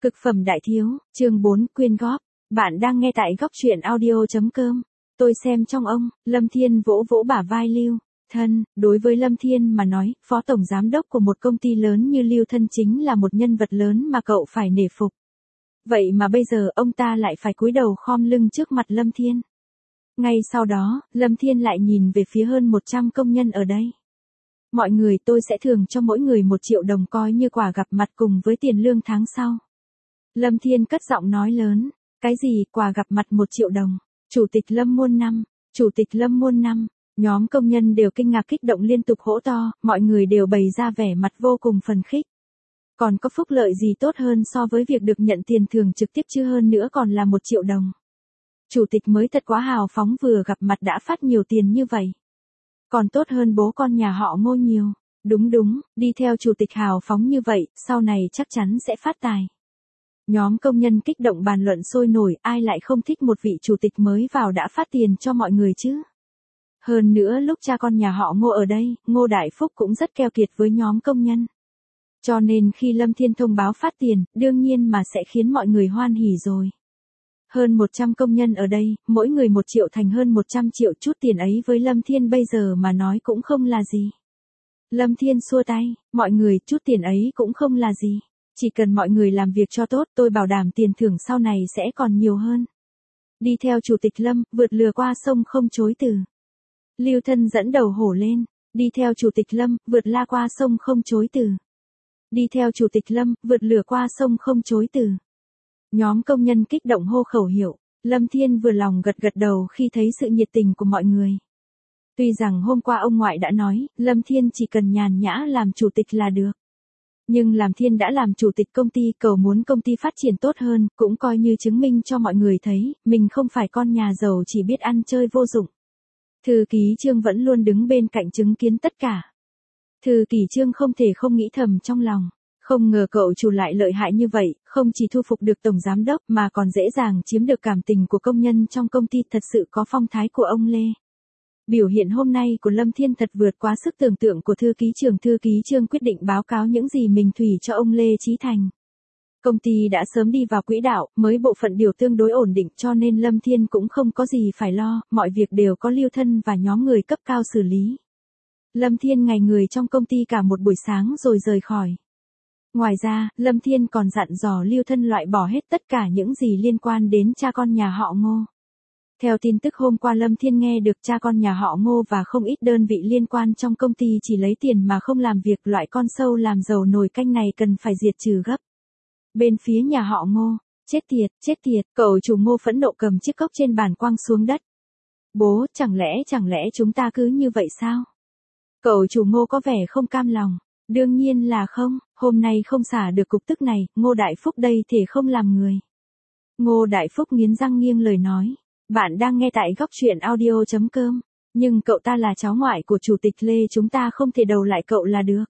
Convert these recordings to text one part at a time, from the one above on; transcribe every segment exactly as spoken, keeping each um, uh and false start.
Cực phẩm đại thiếu, chương bốn, quyên góp. Bạn đang nghe tại góc truyện audio.com. Tôi xem trong ông, Lâm Thiên vỗ vỗ bả vai Lưu Thân. Đối với Lâm Thiên mà nói, phó tổng giám đốc của một công ty lớn như Lưu Thân chính là một nhân vật lớn mà cậu phải nể phục. Vậy mà bây giờ ông ta lại phải cúi đầu khom lưng trước mặt Lâm Thiên. Ngay sau đó, Lâm Thiên lại nhìn về phía hơn một trăm công nhân ở đây. Mọi người, tôi sẽ thưởng cho mỗi người một triệu đồng coi như quà gặp mặt cùng với tiền lương tháng sau. Lâm Thiên cất giọng nói lớn. Cái gì, quà gặp mặt một triệu đồng? Chủ tịch Lâm muôn năm, Chủ tịch Lâm muôn năm. Nhóm công nhân đều kinh ngạc kích động liên tục hỗ to, mọi người đều bày ra vẻ mặt vô cùng phấn khích. Còn có phúc lợi gì tốt hơn so với việc được nhận tiền thưởng trực tiếp chứ, hơn nữa còn là một triệu đồng. Chủ tịch mới thật quá hào phóng, vừa gặp mặt đã phát nhiều tiền như vậy. Còn tốt hơn bố con nhà họ Ngô nhiều. Đúng đúng, đi theo chủ tịch hào phóng như vậy, sau này chắc chắn sẽ phát tài. Nhóm công nhân kích động bàn luận sôi nổi, ai lại không thích một vị chủ tịch mới vào đã phát tiền cho mọi người chứ. Hơn nữa lúc cha con nhà họ Ngô ở đây, Ngô Đại Phúc cũng rất keo kiệt với nhóm công nhân. Cho nên khi Lâm Thiên thông báo phát tiền, đương nhiên mà sẽ khiến mọi người hoan hỉ rồi. Hơn một trăm công nhân ở đây, mỗi người một triệu thành hơn một trăm triệu, chút tiền ấy với Lâm Thiên bây giờ mà nói cũng không là gì. Lâm Thiên xua tay, mọi người, chút tiền ấy cũng không là gì. Chỉ cần mọi người làm việc cho tốt, tôi bảo đảm tiền thưởng sau này sẽ còn nhiều hơn. Đi theo chủ tịch Lâm, vượt lừa qua sông không chối từ. Lưu Thân dẫn đầu hổ lên. Đi theo chủ tịch Lâm, vượt la qua sông không chối từ. Đi theo chủ tịch Lâm, vượt lừa qua sông không chối từ. Nhóm công nhân kích động hô khẩu hiệu. Lâm Thiên vừa lòng gật gật đầu khi thấy sự nhiệt tình của mọi người. Tuy rằng hôm qua ông ngoại đã nói, Lâm Thiên chỉ cần nhàn nhã làm chủ tịch là được. Nhưng làm Thiên đã làm chủ tịch công ty, cậu muốn công ty phát triển tốt hơn, cũng coi như chứng minh cho mọi người thấy, mình không phải con nhà giàu chỉ biết ăn chơi vô dụng. Thư ký Trương vẫn luôn đứng bên cạnh chứng kiến tất cả. Thư ký Trương không thể không nghĩ thầm trong lòng. Không ngờ cậu chủ lại lợi hại như vậy, không chỉ thu phục được tổng giám đốc mà còn dễ dàng chiếm được cảm tình của công nhân trong công ty, thật sự có phong thái của ông Lê. Biểu hiện hôm nay của Lâm Thiên thật vượt quá sức tưởng tượng của thư ký Trương. Thư ký Trương quyết định báo cáo những gì mình thủy cho ông Lê Chí Thành. Công ty đã sớm đi vào quỹ đạo, mới bộ phận điều tương đối ổn định, cho nên Lâm Thiên cũng không có gì phải lo, mọi việc đều có Lưu Thân và nhóm người cấp cao xử lý. Lâm Thiên ngày người trong công ty cả một buổi sáng rồi rời khỏi. Ngoài ra, Lâm Thiên còn dặn dò Lưu Thân loại bỏ hết tất cả những gì liên quan đến cha con nhà họ Ngô. Theo tin tức hôm qua Lâm Thiên nghe được, cha con nhà họ Ngô và không ít đơn vị liên quan trong công ty chỉ lấy tiền mà không làm việc, loại con sâu làm dầu nồi canh này cần phải diệt trừ gấp. Bên phía nhà họ Ngô, chết tiệt, chết tiệt, cậu chủ Ngô phẫn nộ cầm chiếc cốc trên bàn quăng xuống đất. Bố, chẳng lẽ chẳng lẽ chúng ta cứ như vậy sao? Cậu chủ Ngô có vẻ không cam lòng. Đương nhiên là không, hôm nay không xả được cục tức này, Ngô Đại Phúc đây thể không làm người. Ngô Đại Phúc nghiến răng nghiêng lời nói. Bạn đang nghe tại góc truyện audio.com. Nhưng cậu ta là cháu ngoại của chủ tịch Lê, chúng ta không thể đầu lại cậu là được.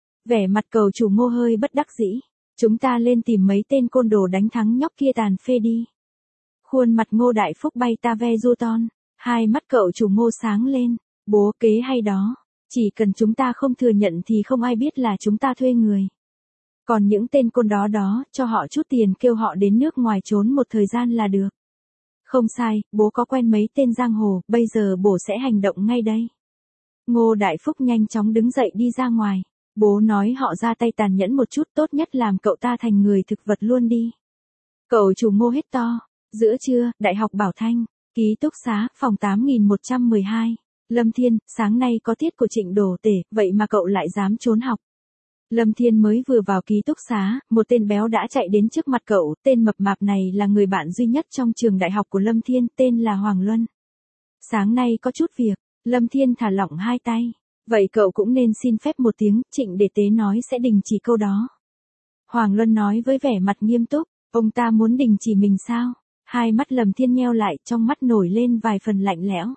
Vẻ mặt cậu chủ Ngô hơi bất đắc dĩ. Chúng ta lên tìm mấy tên côn đồ đánh thắng nhóc kia tàn phê đi. Khuôn mặt Ngô Đại Phúc bay ta ve du ton. Hai mắt cậu chủ Ngô sáng lên. Bố, kế hay đó. Chỉ cần chúng ta không thừa nhận thì không ai biết là chúng ta thuê người. Còn những tên côn đó đó, cho họ chút tiền kêu họ đến nước ngoài trốn một thời gian là được. Không sai, bố có quen mấy tên giang hồ, bây giờ bố sẽ hành động ngay đây. Ngô Đại Phúc nhanh chóng đứng dậy đi ra ngoài. Bố nói họ ra tay tàn nhẫn một chút, tốt nhất làm cậu ta thành người thực vật luôn đi. Cậu chủ Ngô hét to. Giữa trưa, Đại học Bảo Thanh, ký túc xá, phòng tám nghìn một trăm mười hai. Lâm Thiên, sáng nay có tiết của Trịnh Đồ Tể, vậy mà cậu lại dám trốn học. Lâm Thiên mới vừa vào ký túc xá, một tên béo đã chạy đến trước mặt cậu, tên mập mạp này là người bạn duy nhất trong trường đại học của Lâm Thiên, tên là Hoàng Luân. Sáng nay có chút việc, Lâm Thiên thả lỏng hai tay, vậy cậu cũng nên xin phép một tiếng, Trịnh Đệ Tế nói sẽ đình chỉ câu đó. Hoàng Luân nói với vẻ mặt nghiêm túc, ông ta muốn đình chỉ mình sao? Hai mắt Lâm Thiên nheo lại, trong mắt nổi lên vài phần lạnh lẽo.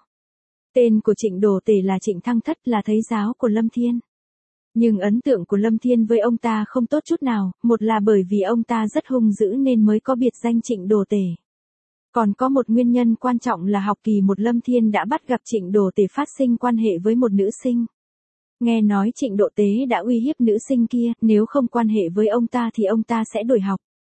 Tên của Trịnh Đồ Tể là Trịnh Thăng Thất, là thầy giáo của Lâm Thiên. Nhưng ấn tượng của Lâm Thiên với ông ta không tốt chút nào, một là bởi vì ông ta rất hung dữ nên mới có biệt danh Trịnh Đồ Tể. Còn có một nguyên nhân quan trọng là học kỳ một Lâm Thiên đã bắt gặp Trịnh Đồ Tể phát sinh quan hệ với một nữ sinh. Nghe nói Trịnh Độ Tế đã uy hiếp nữ sinh kia, nếu không quan hệ với ông ta thì ông ta sẽ đổi học.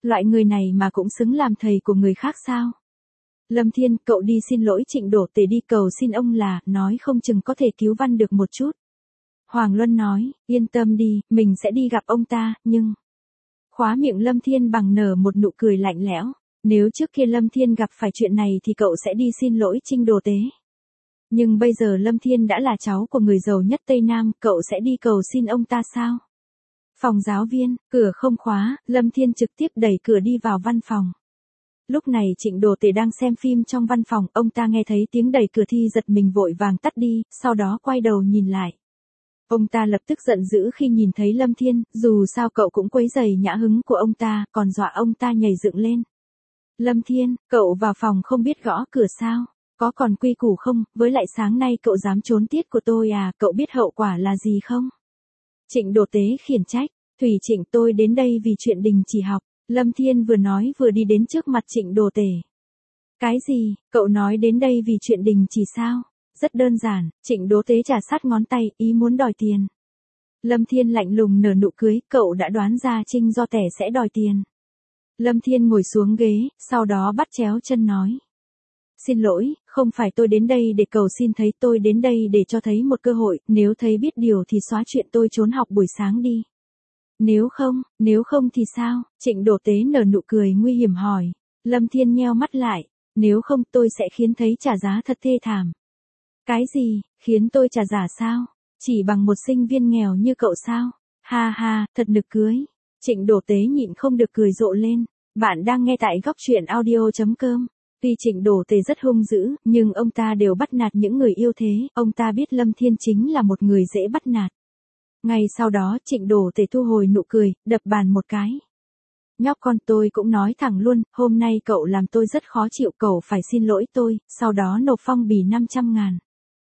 Loại người này mà cũng xứng làm thầy của người khác sao? Lâm Thiên, cậu đi xin lỗi Trịnh Đổ Tể đi, cầu xin ông là, nói không chừng có thể cứu Văn được một chút. Hoàng Luân nói, yên tâm đi, mình sẽ đi gặp ông ta, nhưng... Khóa miệng Lâm Thiên bằng nở một nụ cười lạnh lẽo. Nếu trước kia Lâm Thiên gặp phải chuyện này thì cậu sẽ đi xin lỗi Trịnh Đồ Tế. Nhưng bây giờ Lâm Thiên đã là cháu của người giàu nhất Tây Nam, cậu sẽ đi cầu xin ông ta sao? Phòng giáo viên, cửa không khóa, Lâm Thiên trực tiếp đẩy cửa đi vào văn phòng. Lúc này Trịnh Đồ Tể đang xem phim trong văn phòng, ông ta nghe thấy tiếng đẩy cửa thì giật mình vội vàng tắt đi, sau đó quay đầu nhìn lại. Ông ta lập tức giận dữ khi nhìn thấy Lâm Thiên, dù sao cậu cũng quấy rầy nhã hứng của ông ta, còn dọa ông ta nhảy dựng lên. Lâm Thiên, cậu vào phòng không biết gõ cửa sao? Có còn quy củ không? Với lại sáng nay cậu dám trốn tiết của tôi à? Cậu biết hậu quả là gì không? Trịnh Đồ Tế khiển trách. Thủy Trịnh, tôi đến đây vì chuyện đình chỉ học. Lâm Thiên vừa nói vừa đi đến trước mặt Trịnh Đồ Tể. Cái gì? Cậu nói đến đây vì chuyện đình chỉ sao? Rất đơn giản, Trịnh Đỗ Tế trà sát ngón tay, ý muốn đòi tiền. Lâm Thiên lạnh lùng nở nụ cười, cậu đã đoán ra Trinh Do Tể sẽ đòi tiền. Lâm Thiên ngồi xuống ghế, sau đó bắt chéo chân nói. Xin lỗi, không phải tôi đến đây để cầu xin thấy, tôi đến đây để cho thấy một cơ hội, nếu thấy biết điều thì xóa chuyện tôi trốn học buổi sáng đi. Nếu không, nếu không thì sao? Trịnh Đỗ Tế nở nụ cười nguy hiểm hỏi. Lâm Thiên nheo mắt lại, nếu không tôi sẽ khiến thấy trả giá thật thê thảm. Cái gì, khiến tôi trả giá sao? Chỉ bằng một sinh viên nghèo như cậu sao? Ha ha, thật nực cười. Trịnh Đỗ Tế nhịn không được cười rộ lên. Bạn đang nghe tại góc truyện audio chấm com. Tuy Trịnh Đỗ Tế rất hung dữ, nhưng ông ta đều bắt nạt những người yêu thế, ông ta biết Lâm Thiên chính là một người dễ bắt nạt. Ngay sau đó Trịnh Đỗ Tế thu hồi nụ cười, đập bàn một cái. Nhóc con, tôi cũng nói thẳng luôn, hôm nay cậu làm tôi rất khó chịu, cậu phải xin lỗi tôi, sau đó nộp phong bì năm trăm ngàn.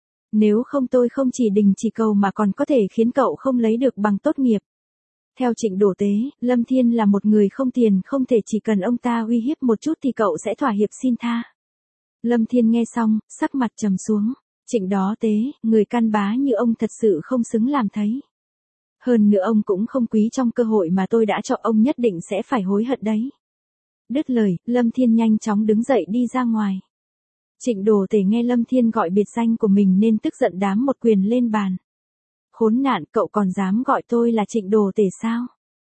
Nếu không tôi không chỉ đình chỉ cậu mà còn có thể khiến cậu không lấy được bằng tốt nghiệp. Theo Trịnh Đỗ Tế, Lâm Thiên là một người không tiền, không thể, chỉ cần ông ta uy hiếp một chút thì cậu sẽ thỏa hiệp xin tha. Lâm Thiên nghe xong, sắc mặt trầm xuống. Trịnh Đỗ Tế, người can bá như ông thật sự không xứng làm thấy. Hơn nữa ông cũng không quý trong cơ hội mà tôi đã cho ông, nhất định sẽ phải hối hận đấy. Đứt lời, Lâm Thiên nhanh chóng đứng dậy đi ra ngoài. Trịnh Đỗ Tế nghe Lâm Thiên gọi biệt danh của mình nên tức giận đám một quyền lên bàn. Khốn nạn, cậu còn dám gọi tôi là Trịnh Đỗ Tế sao?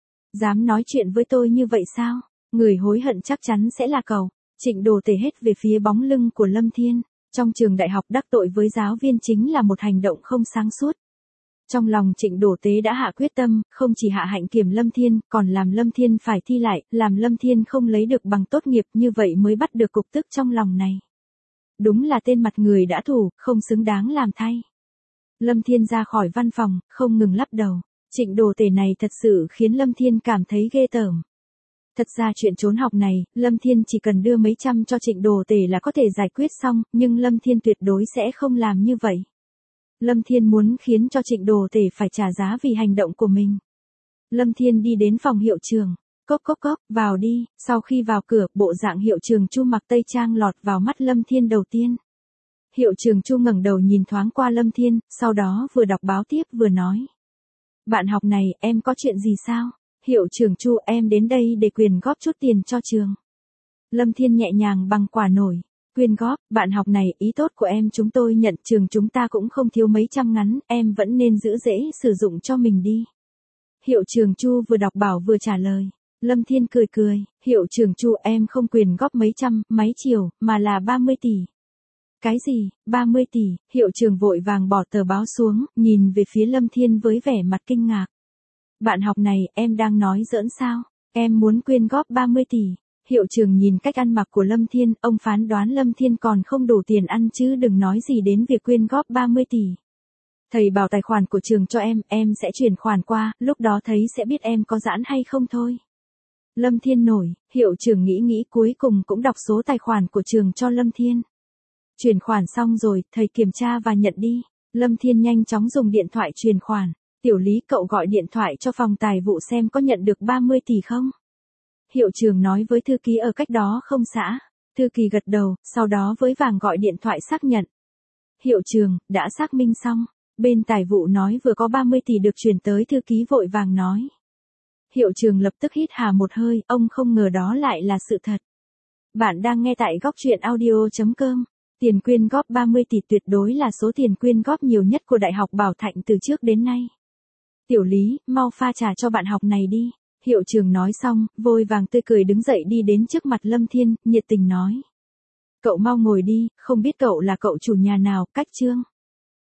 Dám nói chuyện với tôi như vậy sao? Người hối hận chắc chắn sẽ là cậu. Trịnh Đỗ Tế hết về phía bóng lưng của Lâm Thiên. Trong trường đại học đắc tội với giáo viên chính là một hành động không sáng suốt. Trong lòng Trịnh Đỗ Tế đã hạ quyết tâm, không chỉ hạ hạnh kiểm Lâm Thiên, còn làm Lâm Thiên phải thi lại, làm Lâm Thiên không lấy được bằng tốt nghiệp, như vậy mới bắt được cục tức trong lòng này. Đúng là tên mặt người đã thủ, không xứng đáng làm thay. Lâm Thiên ra khỏi văn phòng, không ngừng lắc đầu. Trịnh Đỗ Tế này thật sự khiến Lâm Thiên cảm thấy ghê tởm. Thật ra chuyện trốn học này, Lâm Thiên chỉ cần đưa mấy trăm cho Trịnh Đỗ Tế là có thể giải quyết xong, nhưng Lâm Thiên tuyệt đối sẽ không làm như vậy. Lâm Thiên muốn khiến cho Trịnh Đỗ Tế phải trả giá vì hành động của mình. Lâm Thiên đi đến phòng hiệu trưởng. Cốc cốc cốc, vào đi. Sau khi vào cửa, bộ dạng hiệu trưởng Chu mặc tây trang lọt vào mắt Lâm Thiên đầu tiên. Hiệu trưởng Chu ngẩng đầu nhìn thoáng qua Lâm Thiên, sau đó vừa đọc báo tiếp vừa nói. Bạn học này, em có chuyện gì sao? Hiệu trưởng Chu, em đến đây để quyên góp chút tiền cho trường. Lâm Thiên nhẹ nhàng bằng quả nổi. Quyên góp, bạn học này, ý tốt của em chúng tôi nhận, trường chúng ta cũng không thiếu mấy trăm ngắn, em vẫn nên giữ dễ sử dụng cho mình đi. Hiệu trưởng Chu vừa đọc bảo vừa trả lời. Lâm Thiên cười cười, hiệu trưởng Chu, em không quyên góp mấy trăm, mấy triệu, mà là ba mươi tỷ. Cái gì, ba mươi tỷ? Hiệu trưởng vội vàng bỏ tờ báo xuống, nhìn về phía Lâm Thiên với vẻ mặt kinh ngạc. Bạn học này, em đang nói giỡn sao? Em muốn quyên góp ba mươi tỷ. Hiệu trưởng nhìn cách ăn mặc của Lâm Thiên, ông phán đoán Lâm Thiên còn không đủ tiền ăn chứ đừng nói gì đến việc quyên góp ba mươi tỷ. Thầy bảo tài khoản của trường cho em, em sẽ chuyển khoản qua, lúc đó thấy sẽ biết em có giãn hay không thôi. Lâm Thiên nổi, hiệu trưởng nghĩ nghĩ cuối cùng cũng đọc số tài khoản của trường cho Lâm Thiên. Chuyển khoản xong rồi, thầy kiểm tra và nhận đi. Lâm Thiên nhanh chóng dùng điện thoại chuyển khoản. Tiểu Lý, cậu gọi điện thoại cho phòng tài vụ xem có nhận được ba mươi tỷ không? Hiệu trưởng nói với thư ký ở cách đó không xã. Thư ký gật đầu, sau đó với vàng gọi điện thoại xác nhận. Hiệu trưởng, đã xác minh xong. Bên tài vụ nói vừa có ba mươi tỷ được chuyển tới, thư ký vội vàng nói. Hiệu trưởng lập tức hít hà một hơi, ông không ngờ đó lại là sự thật. Bạn đang nghe tại góc truyện audio.com. Tiền quyên góp ba mươi tỷ tuyệt đối là số tiền quyên góp nhiều nhất của Đại học Bảo Thạnh từ trước đến nay. Tiểu Lý, mau pha trà cho bạn học này đi. Hiệu trưởng nói xong, vội vàng tươi cười đứng dậy đi đến trước mặt Lâm Thiên, nhiệt tình nói. Cậu mau ngồi đi, không biết cậu là cậu chủ nhà nào, cách Trương.